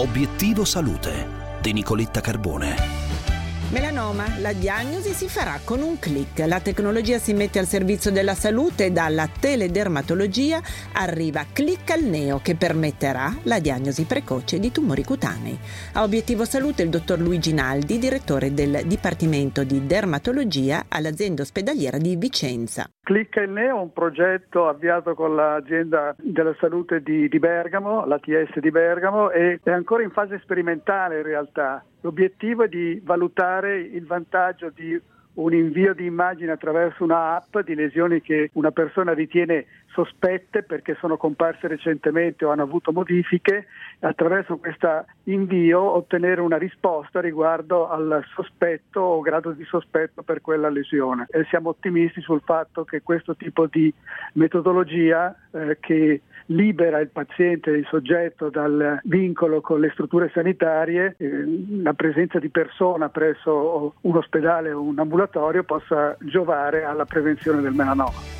Obiettivo Salute di Nicoletta Carbone. Melanoma, la diagnosi si farà con un click. La tecnologia si mette al servizio della salute e dalla teledermatologia arriva Click-al-Neo, che permetterà la diagnosi precoce di tumori cutanei. A Obiettivo Salute il dottor Luigi Naldi, direttore del Dipartimento di Dermatologia all'azienda ospedaliera di Vicenza. Click-al-Neo è un progetto avviato con l'azienda della salute di Bergamo, l'ATS di Bergamo, e è ancora in fase sperimentale in realtà. L'obiettivo è di valutare il vantaggio di un invio di immagini attraverso una app di lesioni che una persona ritiene sospette perché sono comparse recentemente o hanno avuto modifiche, attraverso questo invio ottenere una risposta riguardo al sospetto o grado di sospetto per quella lesione. E siamo ottimisti sul fatto che questo tipo di metodologia che libera il paziente, il soggetto dal vincolo con le strutture sanitarie, la presenza di persona presso un ospedale o un ambulatorio possa giovare alla prevenzione del melanoma.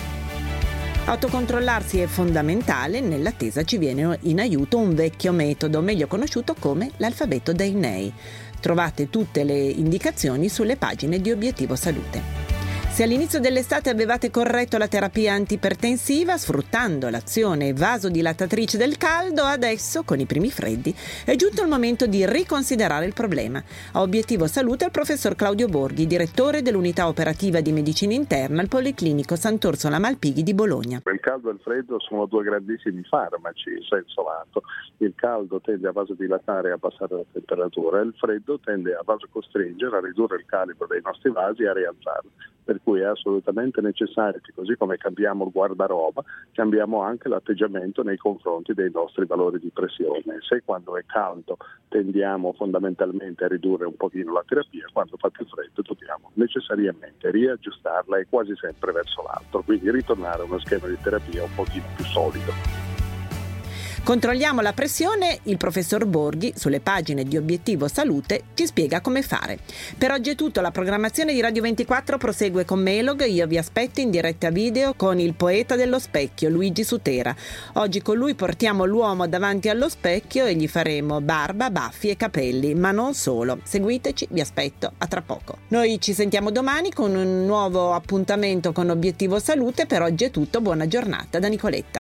Autocontrollarsi è fondamentale, nell'attesa ci viene in aiuto un vecchio metodo, meglio conosciuto come l'alfabeto dei nei. Trovate tutte le indicazioni sulle pagine di Obiettivo Salute. Se all'inizio dell'estate avevate corretto la terapia antipertensiva sfruttando l'azione vasodilatatrice del caldo, adesso, con i primi freddi, è giunto il momento di riconsiderare il problema. A Obiettivo Salute il professor Claudio Borghi, direttore dell'unità operativa di medicina interna al Policlinico Sant'Orsola Malpighi di Bologna. Il caldo e il freddo sono due grandissimi farmaci in senso lato. Il caldo tende a vasodilatare e a abbassare la temperatura, e il freddo tende a vasocostringere, a ridurre il calibro dei nostri vasi e a rialzarli. Per cui è assolutamente necessario che, così come cambiamo il guardaroba, cambiamo anche l'atteggiamento nei confronti dei nostri valori di pressione. Se quando è caldo tendiamo fondamentalmente a ridurre un pochino la terapia, quando fa più freddo dobbiamo necessariamente riaggiustarla e quasi sempre verso l'alto, quindi ritornare a uno schema di terapia un pochino più solido. Controlliamo la pressione, il professor Borghi sulle pagine di Obiettivo Salute ci spiega come fare. Per oggi è tutto, la programmazione di Radio 24 prosegue con Melog, io vi aspetto in diretta video con il poeta dello specchio Luigi Sutera. Oggi con lui portiamo l'uomo davanti allo specchio e gli faremo barba, baffi e capelli, ma non solo. Seguiteci, vi aspetto, a tra poco. Noi ci sentiamo domani con un nuovo appuntamento con Obiettivo Salute, per oggi è tutto, buona giornata da Nicoletta.